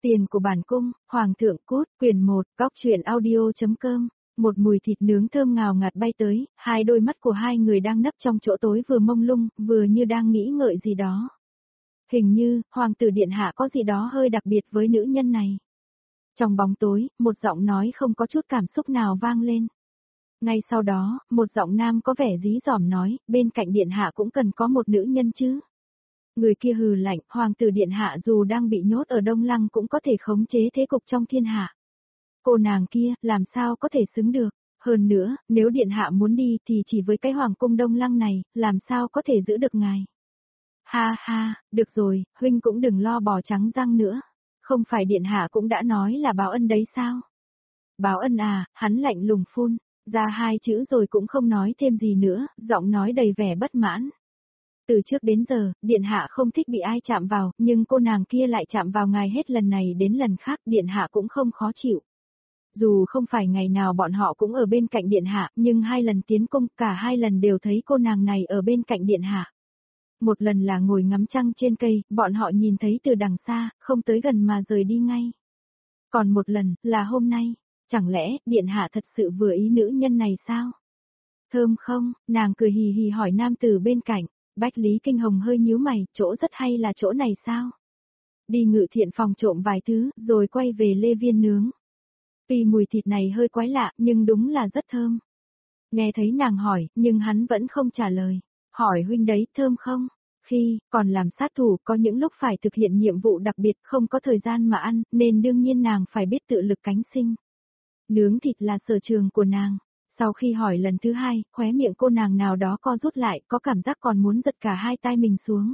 Tiền của bản cung, Hoàng thượng cút, quyển 1, góc truyện audio.com. Một mùi thịt nướng thơm ngào ngạt bay tới, hai đôi mắt của hai người đang nấp trong chỗ tối vừa mông lung, vừa như đang nghĩ ngợi gì đó. Hình như, Hoàng tử điện hạ có gì đó hơi đặc biệt với nữ nhân này. Trong bóng tối, một giọng nói không có chút cảm xúc nào vang lên. Ngay sau đó, một giọng nam có vẻ dí dỏm nói, bên cạnh điện hạ cũng cần có một nữ nhân chứ. Người kia hừ lạnh, Hoàng tử điện hạ dù đang bị nhốt ở Đông Lăng cũng có thể khống chế thế cục trong thiên hạ. Cô nàng kia, làm sao có thể xứng được, hơn nữa, nếu điện hạ muốn đi thì chỉ với cái Hoàng cung Đông Lăng này, làm sao có thể giữ được ngài. Ha ha, được rồi, huynh cũng đừng lo bò trắng răng nữa, không phải điện hạ cũng đã nói là báo ân đấy sao? Báo ân à, hắn lạnh lùng phun, ra hai chữ rồi cũng không nói thêm gì nữa, giọng nói đầy vẻ bất mãn. Từ trước đến giờ, điện hạ không thích bị ai chạm vào, nhưng cô nàng kia lại chạm vào ngài hết lần này đến lần khác, điện hạ cũng không khó chịu. Dù không phải ngày nào bọn họ cũng ở bên cạnh điện hạ, nhưng hai lần tiến cung, cả hai lần đều thấy cô nàng này ở bên cạnh điện hạ. Một lần là ngồi ngắm trăng trên cây, bọn họ nhìn thấy từ đằng xa, không tới gần mà rời đi ngay. Còn một lần, là hôm nay, chẳng lẽ, điện hạ thật sự vừa ý nữ nhân này sao? Thơm không, nàng cười hì hì hỏi nam tử bên cạnh. Bách Lý Kinh Hồng hơi nhíu mày, chỗ rất hay là chỗ này sao? Đi Ngự Thiện phòng trộm vài thứ, rồi quay về Lê Viên nướng. Tuy mùi thịt này hơi quái lạ, nhưng đúng là rất thơm. Nghe thấy nàng hỏi, nhưng hắn vẫn không trả lời. Hỏi huynh đấy, thơm không? Khi, còn làm sát thủ, có những lúc phải thực hiện nhiệm vụ đặc biệt, không có thời gian mà ăn, nên đương nhiên nàng phải biết tự lực cánh sinh. Nướng thịt là sở trường của nàng. Sau khi hỏi lần thứ hai, khóe miệng cô nàng nào đó co rút lại, có cảm giác còn muốn giật cả hai tay mình xuống.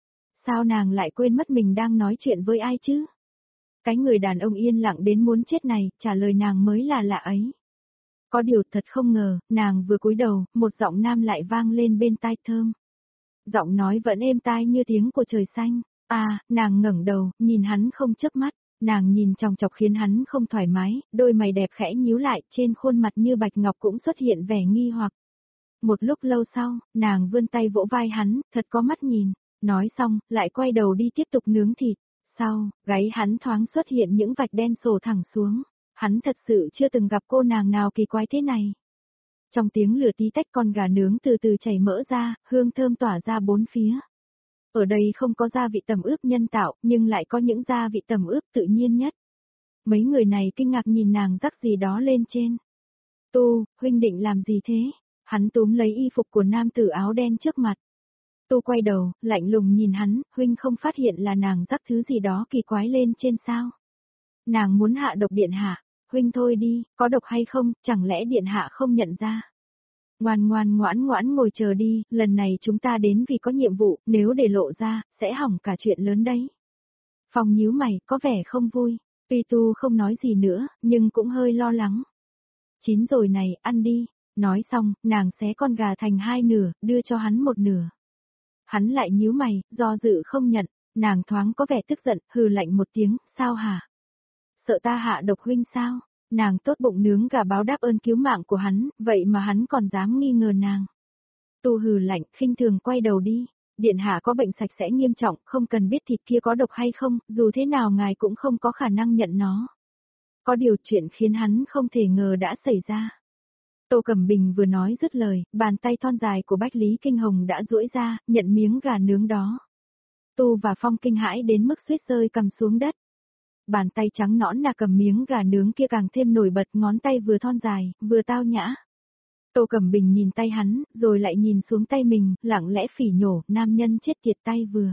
Sao nàng lại quên mất mình đang nói chuyện với ai chứ? Cái người đàn ông yên lặng đến muốn chết này, trả lời nàng mới là lạ ấy. Có điều thật không ngờ, nàng vừa cúi đầu, một giọng nam lại vang lên bên tai thơm. Giọng nói vẫn êm tai như tiếng của trời xanh. Nàng ngẩng đầu, nhìn hắn không chớp mắt. Nàng nhìn chòng chọc khiến hắn không thoải mái, đôi mày đẹp khẽ nhíu lại, trên khuôn mặt như bạch ngọc cũng xuất hiện vẻ nghi hoặc. Một lúc lâu sau, nàng vươn tay vỗ vai hắn, thật có mắt nhìn, nói xong, lại quay đầu đi tiếp tục nướng thịt. Sau, gáy hắn thoáng xuất hiện những vạch đen sổ thẳng xuống, hắn thật sự chưa từng gặp cô nàng nào kỳ quái thế này. Trong tiếng lửa tí tách con gà nướng từ từ chảy mỡ ra, hương thơm tỏa ra bốn phía. Ở đây không có gia vị tẩm ướp nhân tạo, nhưng lại có những gia vị tẩm ướp tự nhiên nhất. Mấy người này kinh ngạc nhìn nàng rắc gì đó lên trên. Tu, huynh định làm gì thế? Hắn túm lấy y phục của nam tử áo đen trước mặt. Tu quay đầu, lạnh lùng nhìn hắn, huynh không phát hiện là nàng rắc thứ gì đó kỳ quái lên trên sao? Nàng muốn hạ độc điện hạ, huynh thôi đi, có độc hay không, chẳng lẽ điện hạ không nhận ra? Ngoan ngoãn ngồi chờ đi, lần này chúng ta đến vì có nhiệm vụ, nếu để lộ ra, sẽ hỏng cả chuyện lớn đấy. Phong nhíu mày, có vẻ không vui, tuy Tu không nói gì nữa, nhưng cũng hơi lo lắng. Chín rồi này, ăn đi, nói xong, nàng xé con gà thành hai nửa, đưa cho hắn một nửa. Hắn lại nhíu mày, do dự không nhận, nàng thoáng có vẻ tức giận, hừ lạnh một tiếng, sao hả? Sợ ta hạ độc huynh sao? Nàng tốt bụng nướng gà báo đáp ơn cứu mạng của hắn, vậy mà hắn còn dám nghi ngờ nàng. Tu hừ lạnh, khinh thường quay đầu đi. Điện hạ có bệnh sạch sẽ nghiêm trọng, không cần biết thịt kia có độc hay không, dù thế nào ngài cũng không có khả năng nhận nó. Có điều chuyện khiến hắn không thể ngờ đã xảy ra. Tô Cẩm Bình vừa nói dứt lời, bàn tay thon dài của Bách Lý Kinh Hồng đã duỗi ra, nhận miếng gà nướng đó. Tu và Phong kinh hãi đến mức suýt rơi cầm xuống đất. Bàn tay trắng nõn là cầm miếng gà nướng kia càng thêm nổi bật, ngón tay vừa thon dài, vừa tao nhã. Tô Cẩm Bình nhìn tay hắn, rồi lại nhìn xuống tay mình, lặng lẽ phỉ nhổ, nam nhân chết tiệt tay vừa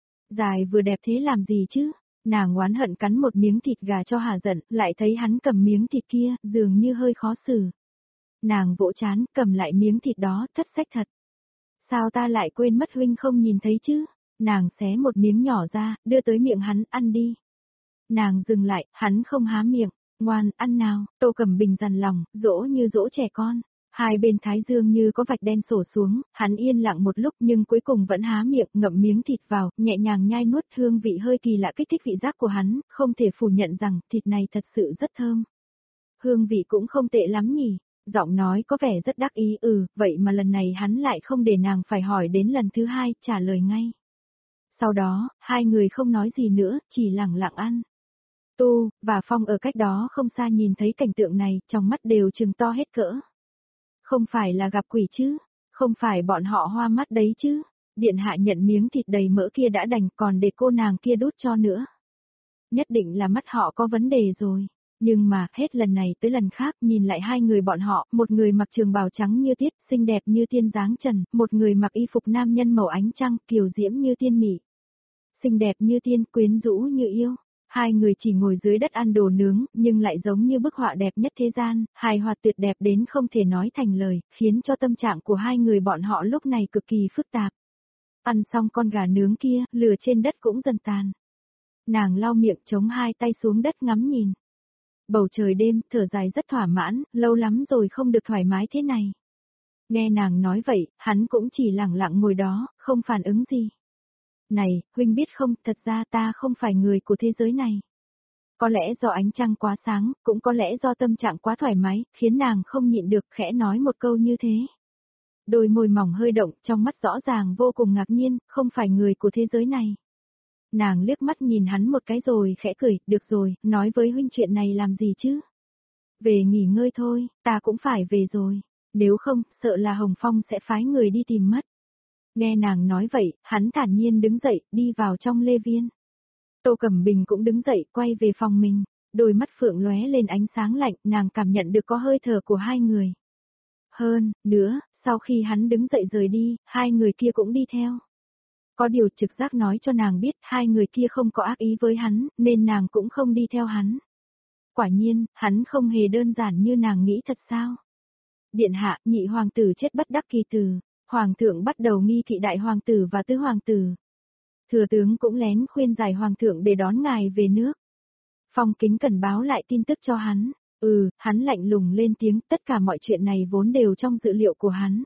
dài vừa đẹp thế làm gì chứ? Nàng oán hận cắn một miếng thịt gà cho hả giận, lại thấy hắn cầm miếng thịt kia, dường như hơi khó xử. Nàng vỗ chán, cầm lại miếng thịt đó, thất sách thật. Sao ta lại quên mất huynh không nhìn thấy chứ? Nàng xé một miếng nhỏ ra, đưa tới miệng hắn, ăn đi. Nàng dừng lại, hắn không há miệng, ngoan, ăn nào, Tô Cẩm Bình dằn lòng, dỗ như dỗ trẻ con. Hai bên thái dương như có vạch đen sổ xuống, hắn yên lặng một lúc nhưng cuối cùng vẫn há miệng, ngậm miếng thịt vào, nhẹ nhàng nhai nuốt, hương vị hơi kỳ lạ kích thích vị giác của hắn, không thể phủ nhận rằng thịt này thật sự rất thơm. Hương vị cũng không tệ lắm nhỉ, giọng nói có vẻ rất đắc ý, vậy mà lần này hắn lại không để nàng phải hỏi đến lần thứ hai, trả lời ngay. Sau đó, hai người không nói gì nữa, chỉ lặng lặng ăn. Tu, và Phong ở cách đó không xa nhìn thấy cảnh tượng này, trong mắt đều trừng to hết cỡ. Không phải là gặp quỷ chứ, không phải bọn họ hoa mắt đấy chứ, điện hạ nhận miếng thịt đầy mỡ kia đã đành còn để cô nàng kia đút cho nữa. Nhất định là mắt họ có vấn đề rồi. Nhưng mà, hết lần này tới lần khác, nhìn lại hai người bọn họ, một người mặc trường bào trắng như tuyết, xinh đẹp như tiên dáng trần, một người mặc y phục nam nhân màu ánh trăng, kiều diễm như tiên mỹ. Xinh đẹp như tiên, quyến rũ như yêu. Hai người chỉ ngồi dưới đất ăn đồ nướng, nhưng lại giống như bức họa đẹp nhất thế gian, hài hòa tuyệt đẹp đến không thể nói thành lời, khiến cho tâm trạng của hai người bọn họ lúc này cực kỳ phức tạp. Ăn xong con gà nướng kia, lửa trên đất cũng dần tàn. Nàng lau miệng chống hai tay xuống đất ngắm nhìn. Bầu trời đêm, thở dài rất thỏa mãn, lâu lắm rồi không được thoải mái thế này. Nghe nàng nói vậy, hắn cũng chỉ lặng lặng ngồi đó, không phản ứng gì. Này, huynh biết không, thật ra ta không phải người của thế giới này. Có lẽ do ánh trăng quá sáng, cũng có lẽ do tâm trạng quá thoải mái, khiến nàng không nhịn được khẽ nói một câu như thế. Đôi môi mỏng hơi động, trong mắt rõ ràng vô cùng ngạc nhiên, không phải người của thế giới này. Nàng liếc mắt nhìn hắn một cái rồi khẽ cười, được rồi, nói với huynh chuyện này làm gì chứ? Về nghỉ ngơi thôi, ta cũng phải về rồi. Nếu không, sợ là Hồng Phong sẽ phái người đi tìm mất. Nghe nàng nói vậy, hắn thản nhiên đứng dậy, đi vào trong lê viên. Tô Cẩm Bình cũng đứng dậy, quay về phòng mình. Đôi mắt phượng lóe lên ánh sáng lạnh, nàng cảm nhận được có hơi thở của hai người. Hơn, nữa, sau khi hắn đứng dậy rời đi, hai người kia cũng đi theo. Có điều trực giác nói cho nàng biết hai người kia không có ác ý với hắn, nên nàng cũng không đi theo hắn. Quả nhiên, hắn không hề đơn giản như nàng nghĩ thật sao. Điện hạ, nhị hoàng tử chết bất đắc kỳ tử, hoàng thượng bắt đầu nghi kỵ đại hoàng tử và tứ hoàng tử. Thừa tướng cũng lén khuyên giải hoàng thượng để đón ngài về nước. Phong Kính cần báo lại tin tức cho hắn. Hắn lạnh lùng lên tiếng, tất cả mọi chuyện này vốn đều trong dự liệu của hắn.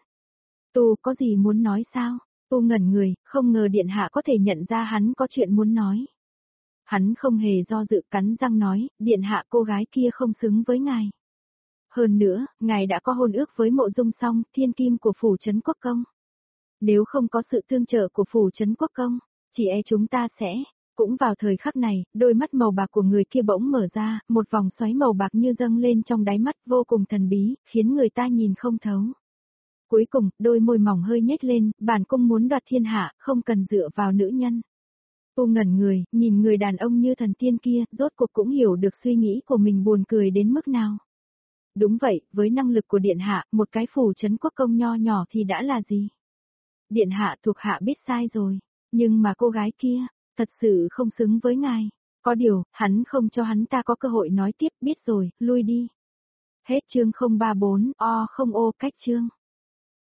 Tu có gì muốn nói sao? Tu ngẩn người, không ngờ điện hạ có thể nhận ra hắn có chuyện muốn nói. Hắn không hề do dự cắn răng nói, điện hạ cô gái kia không xứng với ngài. Hơn nữa, ngài đã có hôn ước với Mộ Dung Song, thiên kim của phủ trấn Quốc Công. Nếu không có sự tương trợ của phủ trấn Quốc Công, chỉ e chúng ta sẽ... Cũng vào thời khắc này, đôi mắt màu bạc của người kia bỗng mở ra, một vòng xoáy màu bạc như dâng lên trong đáy mắt vô cùng thần bí, khiến người ta nhìn không thấu. Cuối cùng, đôi môi mỏng hơi nhếch lên, bản cung muốn đoạt thiên hạ, không cần dựa vào nữ nhân. Tu ngẩn người, nhìn người đàn ông như thần tiên kia, rốt cuộc cũng hiểu được suy nghĩ của mình buồn cười đến mức nào. Đúng vậy, với năng lực của điện hạ, một cái phủ trấn Quốc Công nho nhỏ thì đã là gì? Điện hạ thuộc hạ biết sai rồi, nhưng mà cô gái kia, thật sự không xứng với ngài. Có điều, hắn không cho hắn ta có cơ hội nói tiếp, biết rồi, lui đi. Hết chương 034, không ô, cách chương.